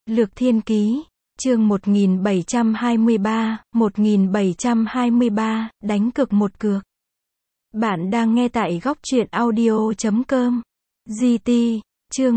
Lược Thiên Ký, chương 1723, đánh cược một cược. Bạn đang nghe tại góc truyện audio.com. GT, chương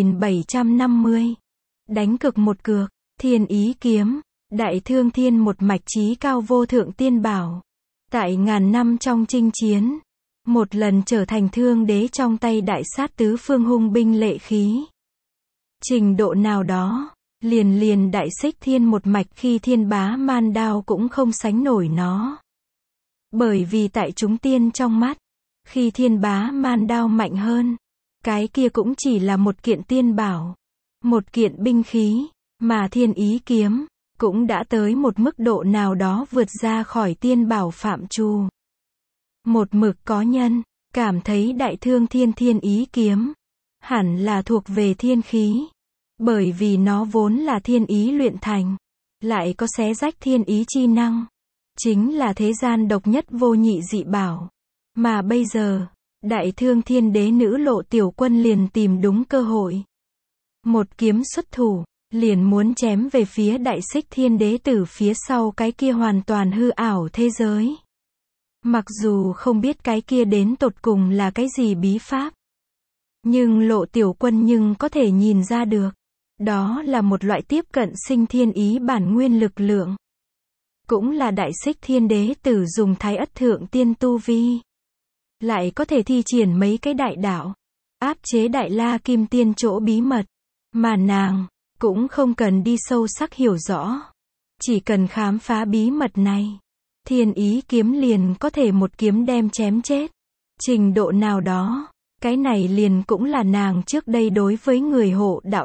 1750. Đánh cược một cược, Thiên Ý Kiếm, Đại Thương Thiên một mạch chí cao vô thượng tiên bảo. Tại ngàn năm trong chinh chiến, một lần trở thành thương đế trong tay đại sát tứ phương hung binh lệ khí. Trình độ nào đó, liền đại xích thiên một mạch khi thiên bá man đao cũng không sánh nổi nó. Bởi vì tại chúng tiên trong mắt, khi thiên bá man đao mạnh hơn, cái kia cũng chỉ là một kiện tiên bảo, một kiện binh khí, mà Thiên Ý Kiếm cũng đã tới một mức độ nào đó vượt ra khỏi tiên bảo phạm trù. Một mực có nhân cảm thấy Đại Thương Thiên Thiên Ý Kiếm hẳn là thuộc về thiên khí, bởi vì nó vốn là thiên ý luyện thành, lại có xé rách thiên ý chi năng, chính là thế gian độc nhất vô nhị dị bảo. Mà bây giờ, Đại Thương Thiên Đế nữ Lộ Tiểu Quân liền tìm đúng cơ hội, một kiếm xuất thủ, liền muốn chém về phía Đại Xích Thiên Đế từ phía sau cái kia hoàn toàn hư ảo thế giới. Mặc dù không biết cái kia đến tột cùng là cái gì bí pháp, nhưng Lộ Tiểu Quân nhưng có thể nhìn ra được, đó là một loại tiếp cận sinh thiên ý bản nguyên lực lượng. Cũng là Đại Xích Thiên Đế tử dùng Thái Ất Thượng Tiên tu vi, lại có thể thi triển mấy cái đại đạo, áp chế Đại La Kim Tiên chỗ bí mật, mà nàng cũng không cần đi sâu sắc hiểu rõ, chỉ cần khám phá bí mật này, Thiên Ý Kiếm liền có thể một kiếm đem chém chết. Trình độ nào đó, cái này liền cũng là nàng trước đây đối với người hộ đạo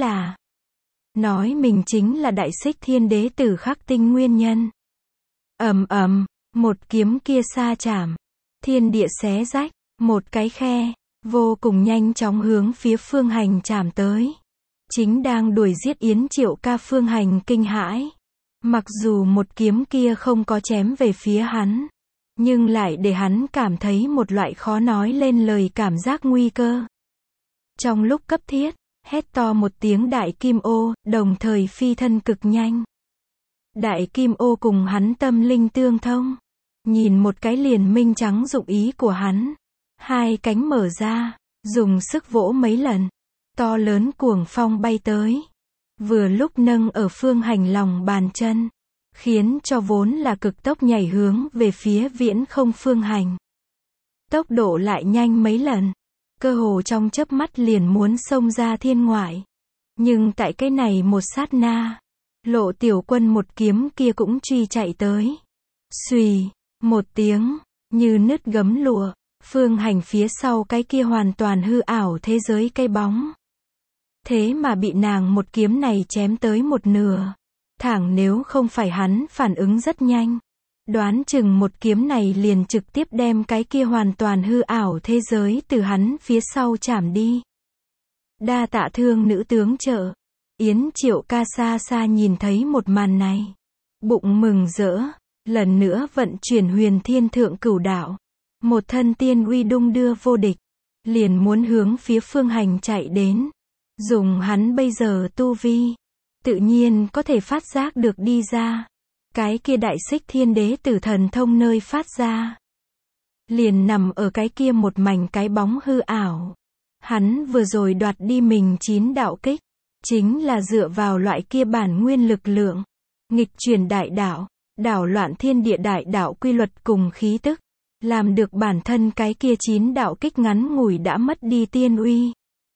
nói mình chính là Đại Xích Thiên Đế tử khắc tinh nguyên nhân. Một kiếm kia sa chạm, thiên địa xé rách, một cái khe, vô cùng nhanh chóng hướng phía Phương Hành chạm tới. Chính đang đuổi giết Yến Triệu Ca Phương Hành kinh hãi. Mặc dù một kiếm kia không có chém về phía hắn, nhưng lại để hắn cảm thấy một loại khó nói lên lời cảm giác nguy cơ. Trong lúc cấp thiết, hét to một tiếng Đại Kim Ô, đồng thời phi thân cực nhanh. Đại Kim Ô cùng hắn tâm linh tương thông, nhìn một cái liền minh trắng dụng ý của hắn. Hai cánh mở ra, dùng sức vỗ mấy lần, to lớn cuồng phong bay tới, vừa lúc nâng ở Phương Hành lòng bàn chân, khiến cho vốn là cực tốc nhảy hướng về phía viễn không Phương Hành. Tốc độ lại nhanh mấy lần, cơ hồ trong chớp mắt liền muốn xông ra thiên ngoại. Nhưng tại cái này một sát na, Lộ Tiểu Quân một kiếm kia cũng truy chạy tới. Xùy, một tiếng, như nứt gấm lụa, Phương Hành phía sau cái kia hoàn toàn hư ảo thế giới cây bóng. Thế mà bị nàng một kiếm này chém tới một nửa. Thẳng nếu không phải hắn phản ứng rất nhanh, đoán chừng một kiếm này liền trực tiếp đem cái kia hoàn toàn hư ảo thế giới từ hắn phía sau chảm đi. Đa tạ Thương nữ tướng trợ. Yến Triệu Ca xa xa nhìn thấy một màn này, bụng mừng rỡ, lần nữa vận chuyển Huyền Thiên Thượng Cửu Đạo, một thân tiên uy đung đưa vô địch, liền muốn hướng phía Phương Hành chạy đến. Dùng hắn bây giờ tu vi, tự nhiên có thể phát giác được đi ra, cái kia Đại Xích Thiên Đế tử thần thông nơi phát ra, liền nằm ở cái kia một mảnh cái bóng hư ảo. Hắn vừa rồi đoạt đi mình 9 đạo kích, chính là dựa vào loại kia bản nguyên lực lượng, nghịch chuyển đại đạo, đảo loạn thiên địa đại đạo quy luật cùng khí tức, làm được bản thân cái kia 9 đạo kích ngắn ngủi đã mất đi tiên uy,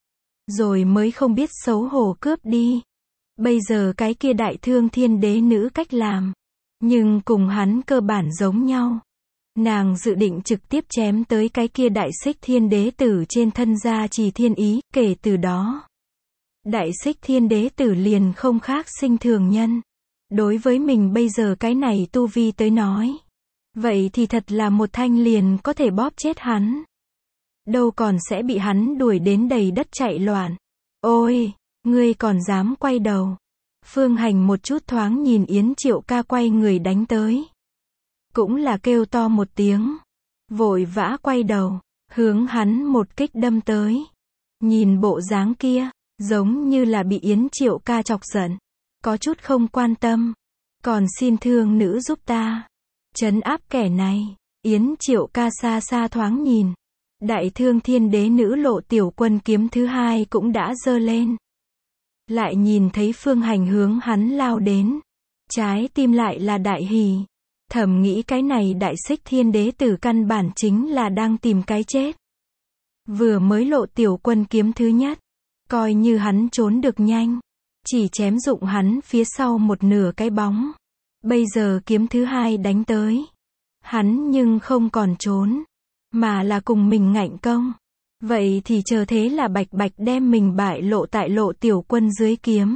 rồi mới không biết xấu hổ cướp đi. Bây giờ cái kia Đại Thương Thiên Đế nữ cách làm, nhưng cùng hắn cơ bản giống nhau. Nàng dự định trực tiếp chém tới cái kia Đại Xích Thiên Đế tử trên thân gia trì thiên ý, kể từ đó, Đại Xích Thiên Đế tử liền không khác sinh thường nhân. Đối với mình bây giờ cái này tu vi tới nói, vậy thì thật là một thanh liền có thể bóp chết hắn. Đâu còn sẽ bị hắn đuổi đến đầy đất chạy loạn. Ôi, ngươi còn dám quay đầu. Phương Hành một chút thoáng nhìn Yến Triệu Ca quay người đánh tới, cũng là kêu to một tiếng, vội vã quay đầu, hướng hắn một kích đâm tới. Nhìn bộ dáng kia, giống như là bị Yến Triệu Ca chọc giận, có chút không quan tâm. Còn xin thương nữ giúp ta trấn áp kẻ này. Yến Triệu Ca xa xa thoáng nhìn. Đại Thương Thiên Đế nữ Lộ Tiểu Quân kiếm thứ hai cũng đã giơ lên. Lại nhìn thấy Phương Hành hướng hắn lao đến. Trái tim lại là đại hỉ. Thầm nghĩ cái này Đại Xích Thiên Đế tử căn bản chính là đang tìm cái chết. Vừa mới Lộ Tiểu Quân kiếm thứ nhất, coi như hắn trốn được nhanh, chỉ chém dụng hắn phía sau một nửa cái bóng. Bây giờ kiếm thứ hai đánh tới, hắn nhưng không còn trốn, mà là cùng mình ngạnh công. Vậy thì chờ thế là bạch bạch đem mình bại lộ tại Lộ Tiểu Quân dưới kiếm.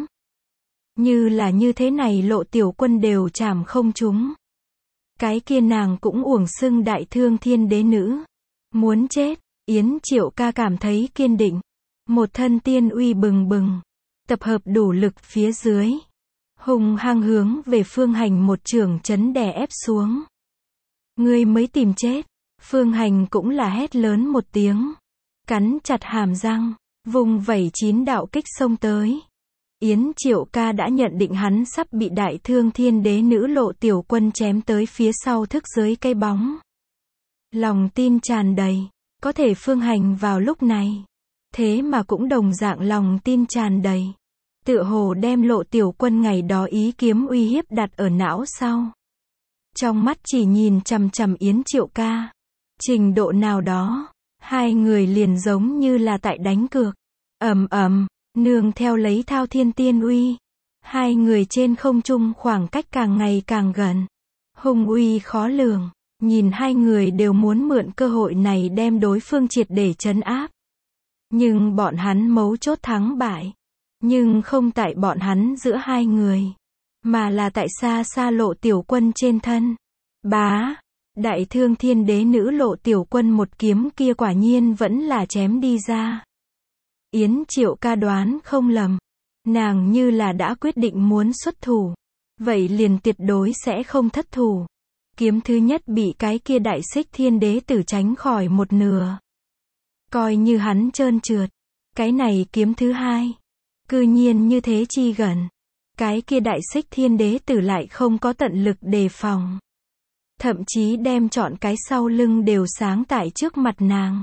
Như là như thế này Lộ Tiểu Quân đều chảm không trúng. Cái kia nàng cũng uổng xưng Đại Thương Thiên Đế nữ. Muốn chết, Yến Triệu Ca cảm thấy kiên định. Một thân tiên uy bừng bừng. Tập hợp đủ lực phía dưới. Hùng hăng hướng về Phương Hành một chưởng chấn đè ép xuống. Ngươi mới tìm chết. Phương Hành cũng là hét lớn một tiếng. Cắn chặt hàm răng, vùng vẩy 9 đạo kích xông tới. Yến Triệu Ca đã nhận định hắn sắp bị Đại Thương Thiên Đế nữ Lộ Tiểu Quân chém tới phía sau thức dưới cây bóng. Lòng tin tràn đầy, có thể Phương Hành vào lúc này, thế mà cũng đồng dạng lòng tin tràn đầy. Tựa hồ đem Lộ Tiểu Quân ngày đó ý kiếm uy hiếp đặt ở não sau. Trong mắt chỉ nhìn chằm chằm Yến Triệu Ca. Trình độ nào đó, hai người liền giống như là tại đánh cược. Ầm ầm, nương theo lấy thao thiên tiên uy. Hai người trên không trung khoảng cách càng ngày càng gần. Hung uy khó lường. Nhìn hai người đều muốn mượn cơ hội này đem đối phương triệt để trấn áp. Nhưng bọn hắn mấu chốt thắng bại. Nhưng không tại bọn hắn giữa hai người. Mà là tại xa xa Lộ Tiểu Quân trên thân. Bá! Đại Thương Thiên Đế nữ Lộ Tiểu Quân một kiếm kia quả nhiên vẫn là chém đi ra. Yến Triệu Ca đoán không lầm. Nàng như là đã quyết định muốn xuất thủ. Vậy liền tuyệt đối sẽ không thất thủ. Kiếm thứ nhất bị cái kia Đại Xích Thiên Đế tử tránh khỏi một nửa. Coi như hắn trơn trượt. Cái này kiếm thứ hai. Cư nhiên như thế chi gần. Cái kia Đại Xích Thiên Đế tử lại không có tận lực đề phòng. Thậm chí đem trọn cái sau lưng đều sáng tại trước mặt nàng.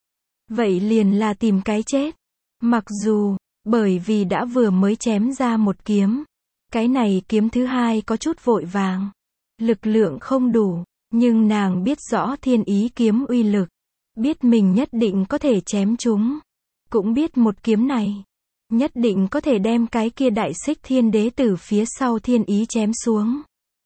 Vậy liền là tìm cái chết. Mặc dù, bởi vì đã vừa mới chém ra một kiếm. Cái này kiếm thứ hai có chút vội vàng. Lực lượng không đủ, nhưng nàng biết rõ thiên ý kiếm uy lực. Biết mình nhất định có thể chém chúng. Cũng biết một kiếm này, nhất định có thể đem cái kia Đại Xích Thiên Đế tử phía sau thiên ý chém xuống.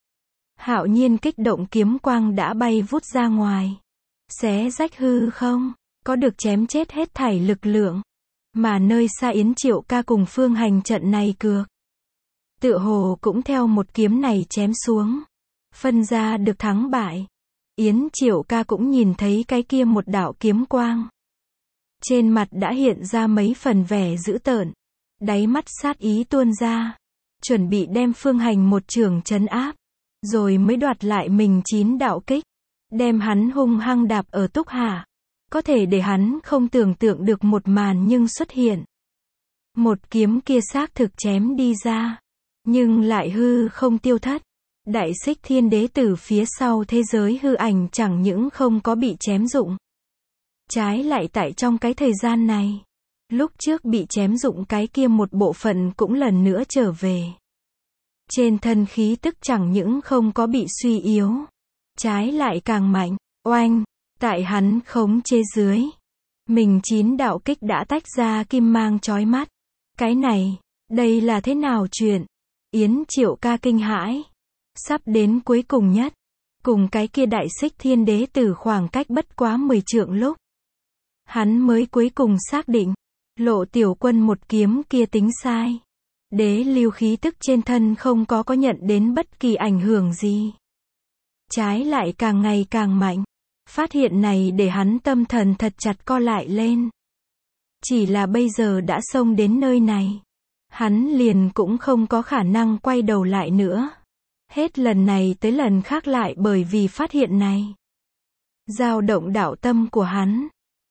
Hạo nhiên kích động kiếm quang đã bay vút ra ngoài. Xé rách hư không, có được chém chết hết thảy lực lượng. Mà nơi xa Yến Triệu Ca cùng Phương Hành trận này cược. Tựa hồ cũng theo một kiếm này chém xuống. Phân ra được thắng bại. Yến Triệu Ca cũng nhìn thấy cái kia một đạo kiếm quang. Trên mặt đã hiện ra mấy phần vẻ dữ tợn. Đáy mắt sát ý tuôn ra. Chuẩn bị đem Phương Hành một chưởng trấn áp. Rồi mới đoạt lại mình 9 đạo kích. Đem hắn hung hăng đạp ở túc hạ. Có thể để hắn không tưởng tượng được một màn nhưng xuất hiện. Một kiếm kia xác thực chém đi ra. Nhưng lại hư không tiêu thất. Đại Xích Thiên Đế tử phía sau thế giới hư ảnh chẳng những không có bị chém dụng. Trái lại tại trong cái thời gian này. Lúc trước bị chém dụng cái kia một bộ phận cũng lần nữa trở về. Trên thân khí tức chẳng những không có bị suy yếu. Trái lại càng mạnh. Oanh! Tại hắn khống chế dưới. Mình 9 đạo kích đã tách ra kim mang chói mắt. Cái này, đây là thế nào chuyện? Yến Triệu Ca kinh hãi. Sắp đến cuối cùng nhất. Cùng cái kia Đại Xích Thiên Đế tử khoảng cách bất quá 10 trượng lúc. Hắn mới cuối cùng xác định. Lộ Tiểu Quân một kiếm kia tính sai. Đế lưu khí tức trên thân không có nhận đến bất kỳ ảnh hưởng gì. Trái lại càng ngày càng mạnh. Phát hiện này để hắn tâm thần thật chặt co lại lên. Chỉ là bây giờ đã xông đến nơi này. Hắn liền cũng không có khả năng quay đầu lại nữa. Hết lần này tới lần khác lại bởi vì phát hiện này. Dao động đạo tâm của hắn.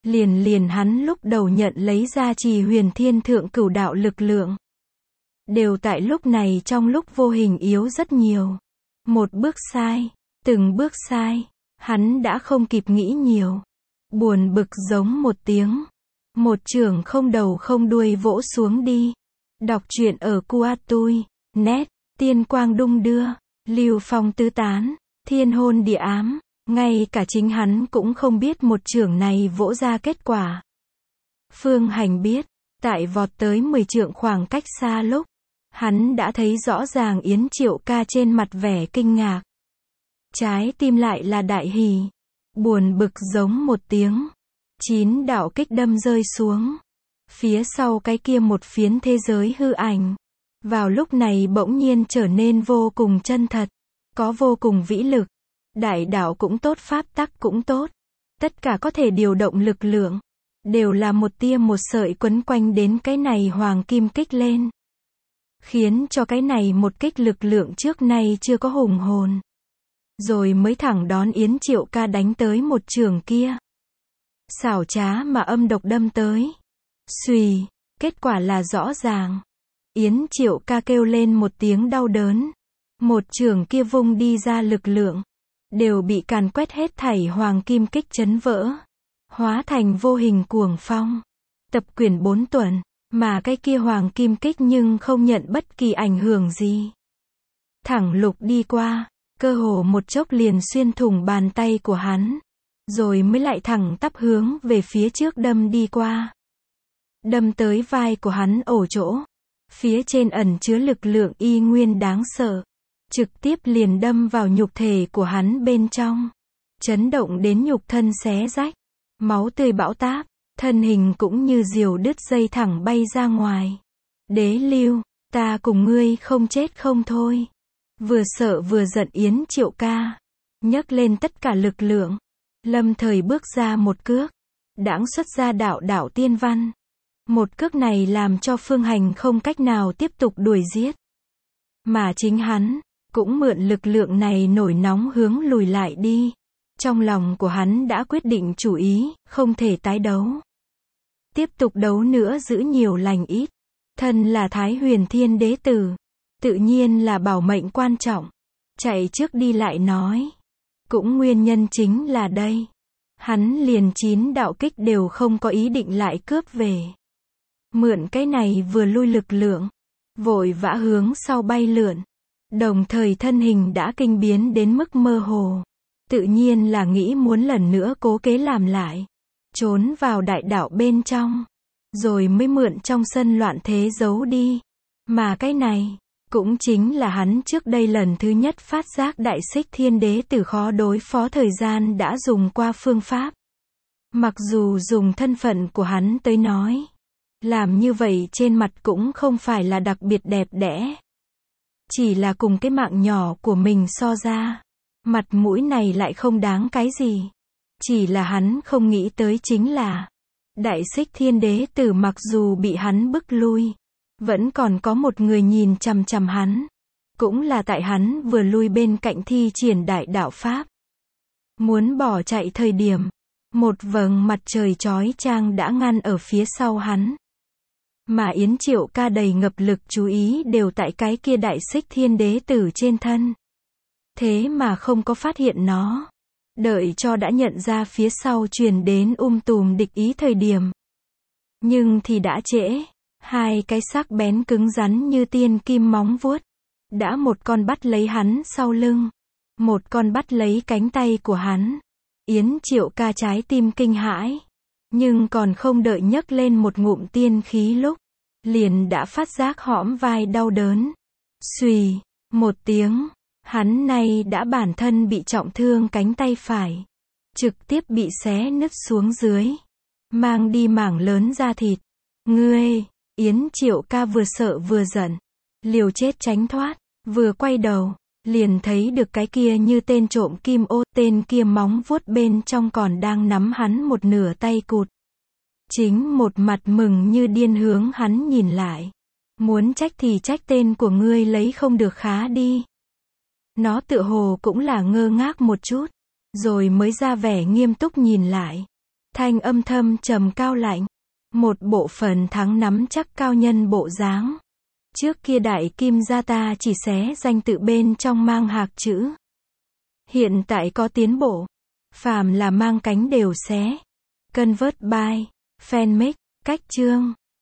Liền hắn lúc đầu nhận lấy gia trì huyền thiên thượng cửu đạo lực lượng. Đều tại lúc này trong lúc vô hình yếu rất nhiều. Một bước sai, từng bước sai, hắn đã không kịp nghĩ nhiều. Buồn bực giống một tiếng. Một chưởng không đầu không đuôi vỗ xuống đi. Đọc truyện ở Kuatui, net, tiên quang đung đưa, lưu phong tứ tán, thiên hôn địa ám, ngay cả chính hắn cũng không biết một chưởng này vỗ ra kết quả. Phương Hành biết, tại vọt tới 10 trượng khoảng cách xa lúc, hắn đã thấy rõ ràng Yến Triệu Ca trên mặt vẻ kinh ngạc. Trái tim lại là đại hỉ, buồn bực giống một tiếng. 9 đạo kích đâm rơi xuống. Phía sau cái kia một phiến thế giới hư ảnh. Vào lúc này bỗng nhiên trở nên vô cùng chân thật. Có vô cùng vĩ lực. Đại đạo cũng tốt, pháp tắc cũng tốt. Tất cả có thể điều động lực lượng. Đều là một tia một sợi quấn quanh đến cái này hoàng kim kích lên. Khiến cho cái này một kích lực lượng trước nay chưa có hùng hồn. Rồi mới thẳng đón Yến Triệu Ca đánh tới một trường kia. Xảo trá mà âm độc đâm tới. Xùy, kết quả là rõ ràng. Yến Triệu Ca kêu lên một tiếng đau đớn. Một trường kia vung đi ra lực lượng. Đều bị càn quét hết thảy hoàng kim kích chấn vỡ. Hóa thành vô hình cuồng phong. Tập quyển 4 tuần. Mà cái kia hoàng kim kích nhưng không nhận bất kỳ ảnh hưởng gì. Thẳng lục đi qua. Cơ hồ một chốc liền xuyên thủng bàn tay của hắn. Rồi mới lại thẳng tắp hướng về phía trước đâm đi qua. Đâm tới vai của hắn ổ chỗ. Phía trên ẩn chứa lực lượng y nguyên đáng sợ. Trực tiếp liền đâm vào nhục thể của hắn bên trong. Chấn động đến nhục thân xé rách. Máu tươi bão táp. Thân hình cũng như diều đứt dây thẳng bay ra ngoài. Đế Lưu, ta cùng ngươi không chết không thôi. Vừa sợ vừa giận Yến Triệu Ca. Nhấc lên tất cả lực lượng. Lâm thời bước ra một cước. Đãng xuất ra đạo đạo tiên văn. Một cước này làm cho Phương Hành không cách nào tiếp tục đuổi giết. Mà chính hắn, cũng mượn lực lượng này nổi nóng hướng lùi lại đi. Trong lòng của hắn đã quyết định chủ ý, không thể tái đấu. Tiếp tục đấu nữa giữ nhiều lành ít. Thân là Thái Huyền Thiên Đế Tử. Tự nhiên là bảo mệnh quan trọng. Chạy trước đi lại nói. Cũng nguyên nhân chính là đây. Hắn liền 9 đạo kích đều không có ý định lại cướp về. Mượn cái này vừa lui lực lượng. Vội vã hướng sau bay lượn. Đồng thời thân hình đã kinh biến đến mức mơ hồ. Tự nhiên là nghĩ muốn lần nữa cố kế làm lại. Trốn vào đại đạo bên trong. Rồi mới mượn trong sân loạn thế giấu đi. Mà cái này, cũng chính là hắn trước đây lần thứ nhất phát giác Đại Xích Thiên Đế Tử khó đối phó thời gian đã dùng qua phương pháp. Mặc dù dùng thân phận của hắn tới nói. Làm như vậy trên mặt cũng không phải là đặc biệt đẹp đẽ. Chỉ là cùng cái mạng nhỏ của mình so ra. Mặt mũi này lại không đáng cái gì. Chỉ là hắn không nghĩ tới chính là. Đại Xích Thiên Đế Tử mặc dù bị hắn bức lui. Vẫn còn có một người nhìn chằm chằm hắn. Cũng là tại hắn vừa lui bên cạnh thi triển đại đạo Pháp. Muốn bỏ chạy thời điểm. Một vầng mặt trời chói chang đã ngăn ở phía sau hắn. Mà Yến Triệu Ca đầy ngập lực chú ý đều tại cái kia Đại Xích Thiên Đế Tử trên thân. Thế mà không có phát hiện nó. Đợi cho đã nhận ra phía sau truyền đến tùm địch ý thời điểm. Nhưng thì đã trễ. Hai cái sắc bén cứng rắn như tiên kim móng vuốt. Đã một con bắt lấy hắn sau lưng. Một con bắt lấy cánh tay của hắn. Yến Triệu Ca trái tim kinh hãi. Nhưng còn không đợi nhấc lên một ngụm tiên khí lúc. Liền đã phát giác hõm vai đau đớn. Xùy, một tiếng. Hắn này đã bản thân bị trọng thương cánh tay phải. Trực tiếp bị xé nứt xuống dưới. Mang đi mảng lớn da thịt. Ngươi, Yến Triệu Ca vừa sợ vừa giận. Liều chết tránh thoát. Vừa quay đầu. Liền thấy được cái kia như tên trộm kim ô. Tên kia móng vuốt bên trong còn đang nắm hắn một nửa tay cụt. Chính một mặt mừng như điên hướng hắn nhìn lại. Muốn trách thì trách tên của ngươi lấy không được khá đi. Nó tựa hồ cũng là ngơ ngác một chút. Rồi mới ra vẻ nghiêm túc nhìn lại. Thanh âm thâm trầm cao lạnh. Một bộ phận thắng nắm chắc cao nhân bộ dáng. Trước kia đại kim gia ta chỉ xé danh tự bên trong mang hạc chữ. Hiện tại có tiến bộ. Phàm là mang cánh đều xé. Convert by, fanmake, cách chương.